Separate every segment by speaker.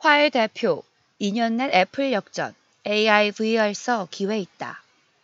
Speaker 1: 화웨이 대표, 2년 내 애플 역전, AI VR서 기회 있다.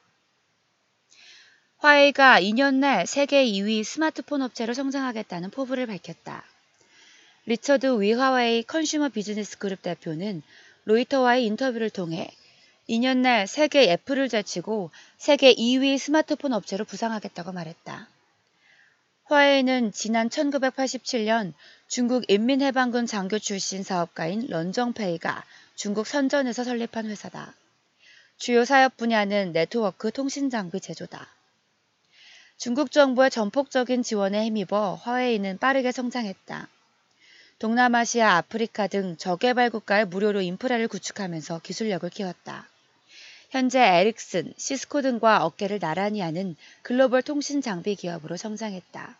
Speaker 1: 화웨이가 2년 내 세계 2위 스마트폰 업체로 성장하겠다는 포부를 밝혔다. 리처드 위 화웨이 컨슈머 비즈니스 그룹 대표는 로이터와의 인터뷰를 통해 2년 내 세계 애플을 제치고 세계 2위 스마트폰 업체로 부상하겠다고 말했다. 화웨이는 지난 1987년 중국 인민해방군 장교 출신 사업가인 런정페이가 중국 선전에서 설립한 회사다. 주요 사업 분야는 네트워크 통신장비 제조다. 중국 정부의 전폭적인 지원에 힘입어 화웨이는 빠르게 성장했다. 동남아시아, 아프리카 등 저개발 국가에 무료로 인프라를 구축하면서 기술력을 키웠다. 현재 에릭슨, 시스코 등과 어깨를 나란히 하는 글로벌 통신 장비 기업으로 성장했다.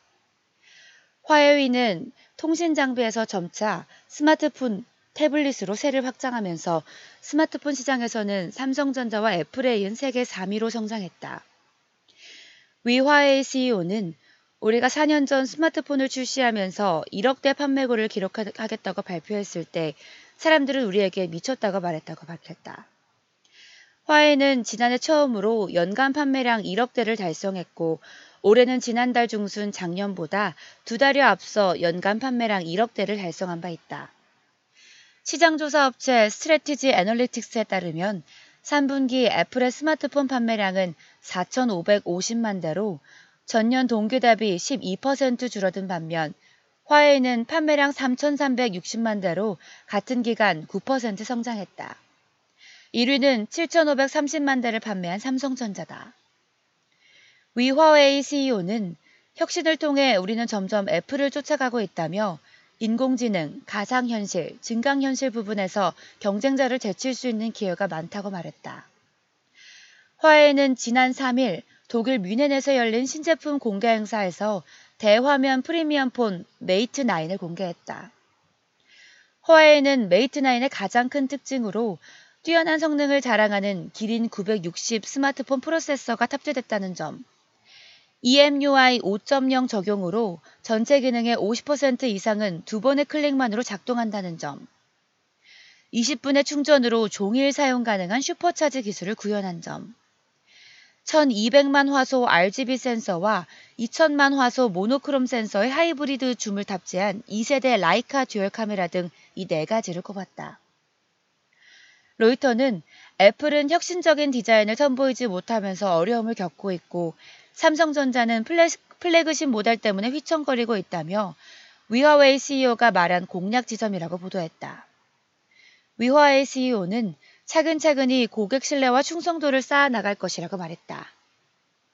Speaker 1: 화웨이는 통신 장비에서 점차 스마트폰, 태블릿으로 세를 확장하면서 스마트폰 시장에서는 삼성전자와 애플에 이은 세계 3위로 성장했다. 위 화웨이 CEO는 우리가 4년 전 스마트폰을 출시하면서 1억 대 판매고를 기록하겠다고 발표했을 때 사람들은 우리에게 미쳤다고 말했다고 밝혔다. 화웨이는 지난해 처음으로 연간 판매량 1억 대를 달성했고 올해는 지난달 중순 작년보다 2달여 앞서 연간 판매량 1억 대를 달성한 바 있다. 시장조사 업체 스트래티지 애널리틱스에 따르면 3분기 애플의 스마트폰 판매량은 4,550만 대로 전년 동기 대비 12% 줄어든 반면 화웨이는 판매량 3,360만 대로 같은 기간 9% 성장했다. 1위는 7,530만 대를 판매한 삼성전자다. 위 화웨이 CEO는 혁신을 통해 우리는 점점 애플을 쫓아가고 있다며 인공지능, 가상현실, 증강현실 부분에서 경쟁자를 제칠 수 있는 기회가 많다고 말했다. 화웨이는 지난 3일 독일 뮌헨에서 열린 신제품 공개 행사에서 대화면 프리미엄폰 메이트 9을 공개했다. 화웨이는 메이트 9의 가장 큰 특징으로 뛰어난 성능을 자랑하는 기린 960 스마트폰 프로세서가 탑재됐다는 점, EMUI 5.0 적용으로 전체 기능의 50% 이상은 2번의 클릭만으로 작동한다는 점, 20분의 충전으로 종일 사용 가능한 슈퍼차지 기술을 구현한 점, 1200만 화소 RGB 센서와 2000만 화소 모노크롬 센서의 하이브리드 줌을 탑재한 2세대 라이카 듀얼 카메라 등 이 4가지를 꼽았다. 로이터는 애플은 혁신적인 디자인을 선보이지 못하면서 어려움을 겪고 있고 삼성전자는 플래그십 모델 때문에 휘청거리고 있다며 위화웨이 CEO가 말한 공략 지점이라고 보도했다. 위화웨이 CEO는 차근차근히 고객 신뢰와 충성도를 쌓아 나갈 것이라고 말했다.